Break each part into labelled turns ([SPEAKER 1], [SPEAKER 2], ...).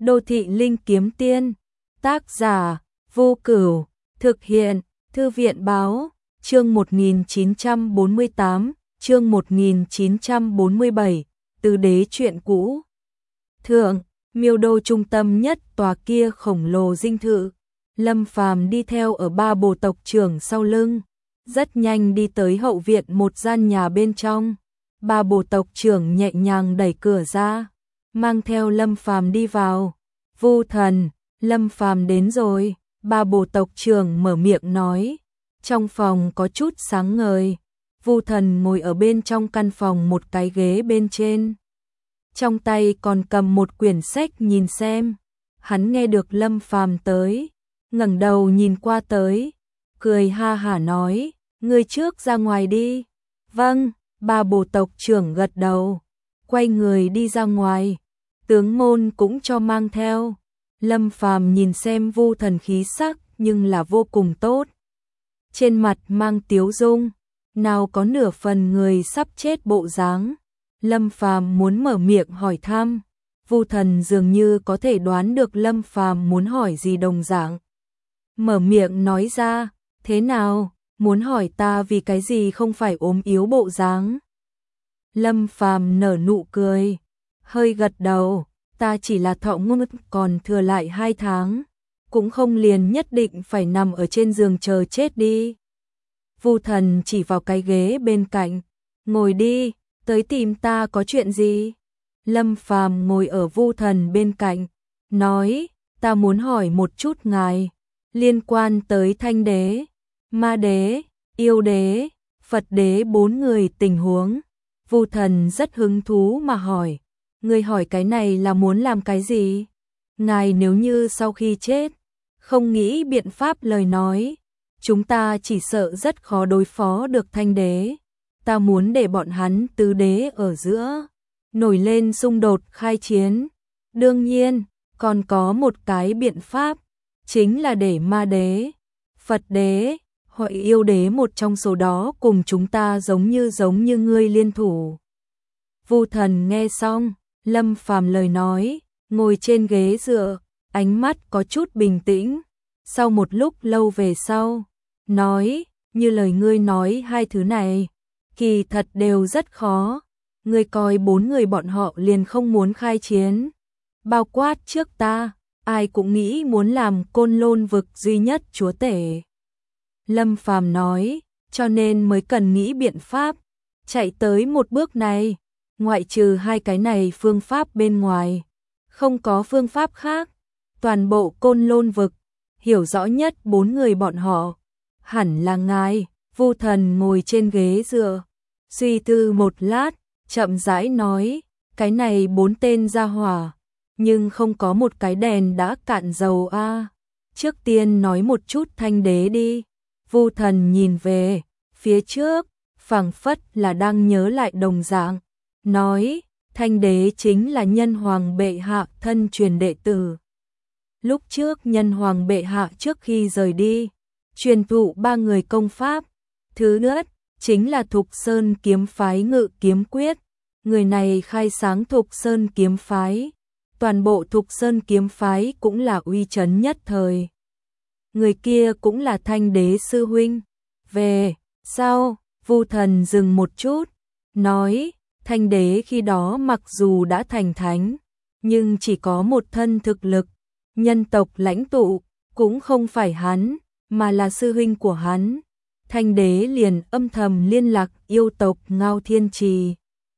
[SPEAKER 1] Đô thị linh kiếm tiên, tác giả, Vô Cửu, thực hiện, Thư viện báo, chương 1948, chương 1947, Tứ đế truyện cũ. Thượng, Miêu Đô trung tâm nhất tòa kia khổng lồ dinh thự, Lâm Phàm đi theo ở ba bồ tộc trưởng sau lưng, rất nhanh đi tới hậu viện một gian nhà bên trong. Ba bồ tộc trưởng nhẹ nhàng đẩy cửa ra, mang theo Lâm Phàm đi vào. Vu Thần, Lâm Phàm đến rồi, ba bồ tộc trưởng mở miệng nói. Trong phòng có chút sáng ngời, Vu Thần ngồi ở bên trong căn phòng một cái ghế bên trên. Trong tay còn cầm một quyển sách nhìn xem. Hắn nghe được Lâm Phàm tới, ngẩng đầu nhìn qua tới, cười ha hả nói, ngươi trước ra ngoài đi. Vâng, ba bồ tộc trưởng gật đầu, quay người đi ra ngoài. Tướng môn cũng cho mang theo. Lâm Phàm nhìn xem Vu Thần khí sắc nhưng là vô cùng tốt. Trên mặt mang tiếu dung, nào có nửa phần người sắp chết bộ dáng. Lâm Phàm muốn mở miệng hỏi thăm, Vu Thần dường như có thể đoán được Lâm Phàm muốn hỏi gì đồng dạng. Mở miệng nói ra, thế nào, muốn hỏi ta vì cái gì không phải ốm yếu bộ dáng. Lâm Phàm nở nụ cười, hơi gật đầu, ta chỉ là thọ nguyên còn thừa lại 2 tháng, cũng không liền nhất định phải nằm ở trên giường chờ chết đi. Vu Thần chỉ vào cái ghế bên cạnh, ngồi đi, tới tìm ta có chuyện gì? Lâm Phàm ngồi ở Vu Thần bên cạnh, nói, ta muốn hỏi một chút ngài, liên quan tới Thanh đế, Ma đế, Yêu đế, Phật đế 4 người tình huống. Vu Thần rất hứng thú mà hỏi, ngươi hỏi cái này là muốn làm cái gì? Ngài nếu như sau khi chết, không nghĩ biện pháp lời nói, chúng ta chỉ sợ rất khó đối phó được Thanh đế. Ta muốn để bọn hắn tứ đế ở giữa nổi lên xung đột khai chiến. Đương nhiên, còn có một cái biện pháp, chính là để Ma đế, Phật đế, hoặc Yêu đế một trong số đó cùng chúng ta giống như ngươi liên thủ. Vu Thần nghe xong, Lâm Phàm lời nói, ngồi trên ghế dựa, ánh mắt có chút bình tĩnh. Sau một lúc lâu về sau, nói, như lời ngươi nói hai thứ này, kỳ thật đều rất khó. Ngươi coi 4 người bọn họ liền không muốn khai chiến. Bao quát trước ta, ai cũng nghĩ muốn làm Côn Lôn vực duy nhất chúa tể. Lâm Phàm nói, cho nên mới cần nghĩ biện pháp, chạy tới một bước này, ngoại trừ 2 cái này phương pháp bên ngoài, không có phương pháp khác. Toàn bộ Côn Lôn vực, hiểu rõ nhất 4 người bọn họ, hẳn là ngài. Vu Thần ngồi trên ghế dựa, suy tư một lát, chậm rãi nói, cái này 4 tên gia hỏa, nhưng không có một cái đèn đã cạn dầu a. Trước tiên nói một chút Thanh đế đi. Vu Thần nhìn về phía trước, phảng phất là đang nhớ lại đồng dạng, nói, Thanh đế chính là Nhân Hoàng bệ hạ thân truyền đệ tử. Lúc trước Nhân Hoàng bệ hạ trước khi rời đi, truyền thụ 3 người công pháp. Thứ nhất chính là Thục Sơn kiếm phái Ngự kiếm quyết, người này khai sáng Thục Sơn kiếm phái, toàn bộ Thục Sơn kiếm phái cũng là uy chấn nhất thời. Người kia cũng là Thanh đế sư huynh. Về sau, Vu Thần dừng một chút, nói, Thanh đế khi đó mặc dù đã thành thánh, nhưng chỉ có một thân thực lực, nhân tộc lãnh tụ cũng không phải hắn, mà là sư huynh của hắn. Thanh đế liền âm thầm liên lạc yêu tộc Ngao Thiên Trì.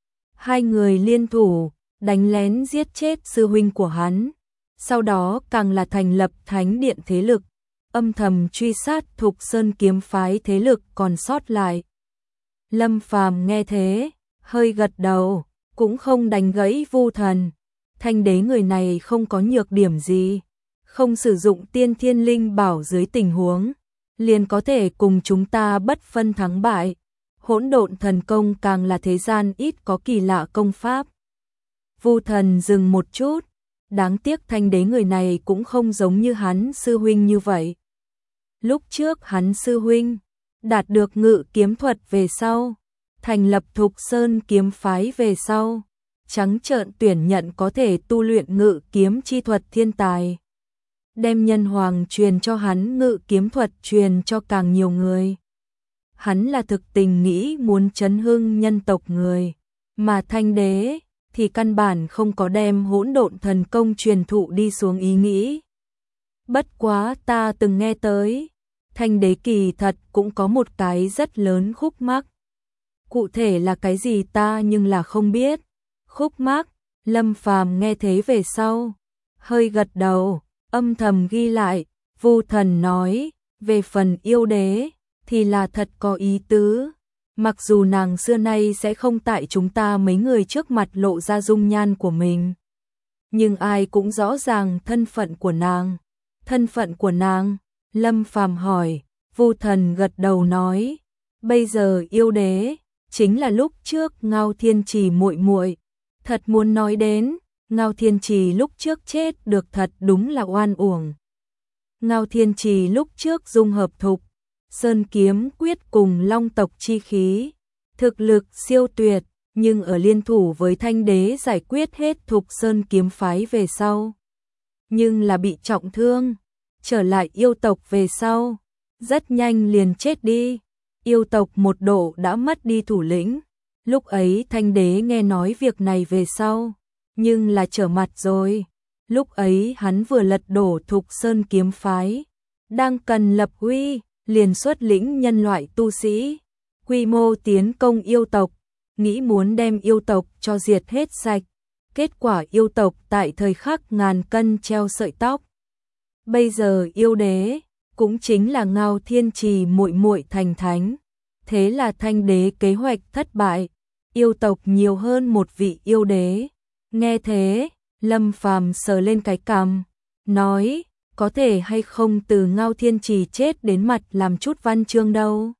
[SPEAKER 1] 2 người liên thủ, đánh lén giết chết sư huynh của hắn. Sau đó càng là thành lập thánh điện thế lực, âm thầm truy sát Thục Sơn kiếm phái thế lực còn sót lại. Lâm Phàm nghe thế, hơi gật đầu, cũng không đánh gãy Vu Thần. Thanh đế người này không có nhược điểm gì, không sử dụng tiên thiên linh bảo dưới tình huống, liền có thể cùng chúng ta bất phân thắng bại. Hỗn độn thần công càng là thế gian ít có kỳ lạ công pháp. Vu Thần dừng một chút, đáng tiếc Thanh đế người này cũng không giống như hắn sư huynh như vậy. Lúc trước hắn sư huynh đạt được ngự kiếm thuật về sau, thành lập Thục Sơn kiếm phái về sau, trắng trợn tuyển nhận có thể tu luyện ngự kiếm chi thuật thiên tài. Đem nhân hoàng truyền cho hắn, ngự kiếm thuật truyền cho càng nhiều người. Hắn là thực tình nghĩ muốn chấn hưng nhân tộc người, mà Thanh đế thì căn bản không có đem hỗn độn thần công truyền thụ đi xuống ý nghĩ. Bất quá ta từng nghe tới, Thanh đế kỳ thật cũng có một cái rất lớn khúc mắc. Cụ thể là cái gì ta nhưng là không biết. Khúc mắc, Lâm Phàm nghe thế về sau, hơi gật đầu, âm thầm ghi lại. Vu Thần nói, về phần yêu đế thì là thật có ý tứ. Mặc dù nàng xưa nay sẽ không tại chúng ta mấy người trước mặt lộ ra dung nhan của mình, nhưng ai cũng rõ ràng thân phận của nàng. Thân phận của nàng? Lâm Phàm hỏi. Vu Thần gật đầu nói, bây giờ yêu đế chính là lúc trước Ngao Thiên Trì muội muội. Thật muốn nói đến, Ngao Thiên Trì lúc trước chết được thật đúng là oan uổng. Ngao Thiên Trì lúc trước dung hợp Thục Sơn kiếm quyết cùng Long tộc chi khí, thực lực siêu tuyệt, nhưng ở liên thủ với Thanh đế giải quyết hết Thục Sơn kiếm phái về sau, nhưng là bị trọng thương, trở lại yêu tộc về sau, rất nhanh liền chết đi. Yêu tộc một độ đã mất đi thủ lĩnh. Lúc ấy Thanh đế nghe nói việc này về sau, nhưng là trở mặt rồi. Lúc ấy hắn vừa lật đổ Thục Sơn kiếm phái, đang cần lập uy, liền xuất lĩnh nhân loại tu sĩ, quy mô tiến công yêu tộc, nghĩ muốn đem yêu tộc cho diệt hết sạch. Kết quả yêu tộc tại thời khắc ngàn cân treo sợi tóc. Bây giờ yêu đế cũng chính là Ngao Thiên Trì muội muội thành thánh. Thế là Thanh đế kế hoạch thất bại, yêu tộc nhiều hơn một vị yêu đế. Nghe thế, Lâm Phàm sờ lên cái cằm, nói, có thể hay không từ Ngao Thiên Trì chết đến mặt làm chút văn chương đâu.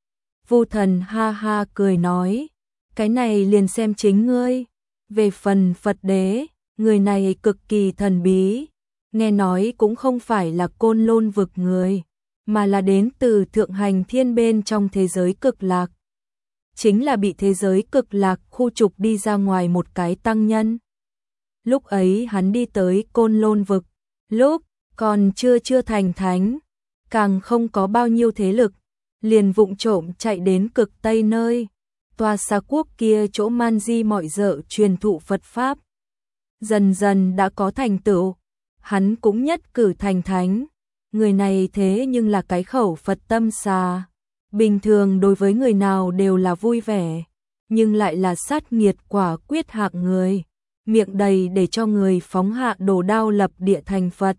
[SPEAKER 1] Vu Thần ha ha cười nói, cái này liền xem chính ngươi. Về phần Phật đế, người này cực kỳ thần bí, nghe nói cũng không phải là Côn Lôn vực người, mà là đến từ thượng hành thiên bên trong thế giới cực lạc. Chính là bị thế giới cực lạc khu trục đi ra ngoài một cái tăng nhân. Lúc ấy hắn đi tới Côn Lôn vực, lúc còn chưa thành thánh, càng không có bao nhiêu thế lực, liền vụng trộm chạy đến cực Tây nơi tòa xá quốc kia chỗ man di mọi dợ truyền thụ Phật Pháp. Dần dần đã có thành tựu, hắn cũng nhất cử thành thánh. Người này thế nhưng là cái khẩu Phật tâm xà, bình thường đối với người nào đều là vui vẻ, nhưng lại là sát nghiệt quả quyết hạng người, miệng đầy để cho người phóng hạ đồ đao lập địa thành Phật.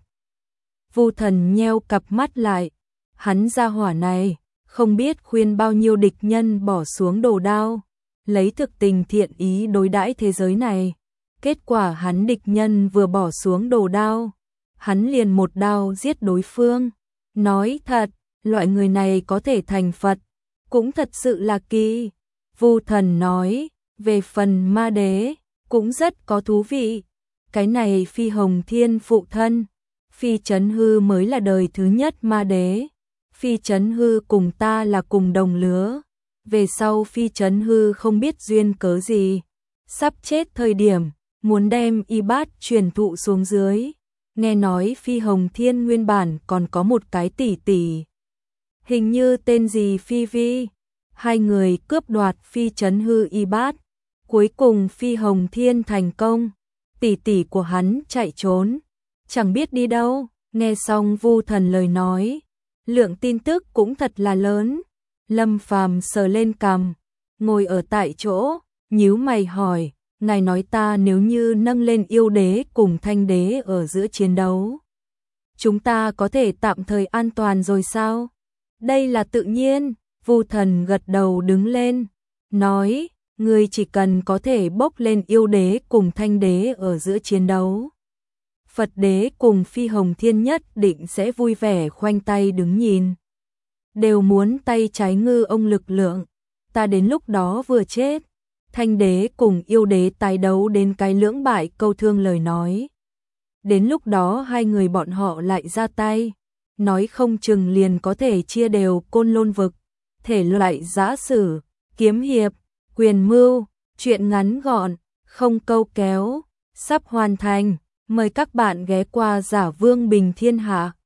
[SPEAKER 1] Vu Thần nheo cặp mắt lại, hắn ra hỏa này, không biết khuyên bao nhiêu địch nhân bỏ xuống đồ đao, lấy thực tình thiện ý đối đãi thế giới này. Kết quả hắn địch nhân vừa bỏ xuống đồ đao, hắn liền một đao giết đối phương. Nói thật, loại người này có thể thành Phật, cũng thật sự là kỳ. Vu Thần nói, về phần ma đế, cũng rất có thú vị. Cái này Phi Hồng Thiên phụ thân, Phi Chấn Hư mới là đời thứ nhất ma đế. Phi Chấn Hư cùng ta là cùng đồng lứa. Về sau Phi Chấn Hư không biết duyên cớ gì, sắp chết thời điểm, muốn đem y bát truyền thụ xuống dưới. Nghe nói Phi Hồng Thiên nguyên bản còn có một cái tỷ tỷ, hình như tên gì Phi Vi. Hai người cướp đoạt Phi Chấn Hư y bát. Cuối cùng Phi Hồng Thiên thành công, tỷ tỷ của hắn chạy trốn, chẳng biết đi đâu. Nghe xong Vu Thần lời nói, lượng tin tức cũng thật là lớn. Lâm Phàm sờ lên cằm, ngồi ở tại chỗ, nhíu mày hỏi, ngài nói ta nếu như nâng lên yêu đế cùng Thanh đế ở giữa chiến đấu, chúng ta có thể tạm thời an toàn rồi sao? Đây là tự nhiên. Vu Thần gật đầu đứng lên, nói, ngươi chỉ cần có thể bốc lên yêu đế cùng Thanh đế ở giữa chiến đấu, Phật đế cùng Phi Hồng Thiên nhất định sẽ vui vẻ khoanh tay đứng nhìn. Đều muốn tay trái ngư ông lực lượng, ta đến lúc đó vừa chết, Thanh đế cùng yêu đế tái đấu đến cái lưỡng bại câu thương lời nói. Đến lúc đó hai người bọn họ lại ra tay, nói không chừng liền có thể chia đều Côn Lôn vực. Thể loại giã sử, kiếm hiệp, quyền mưu, truyện ngắn gọn, không câu kéo, sắp hoàn thành. Mời các bạn ghé qua Giả Vương Bình Thiên Hạ.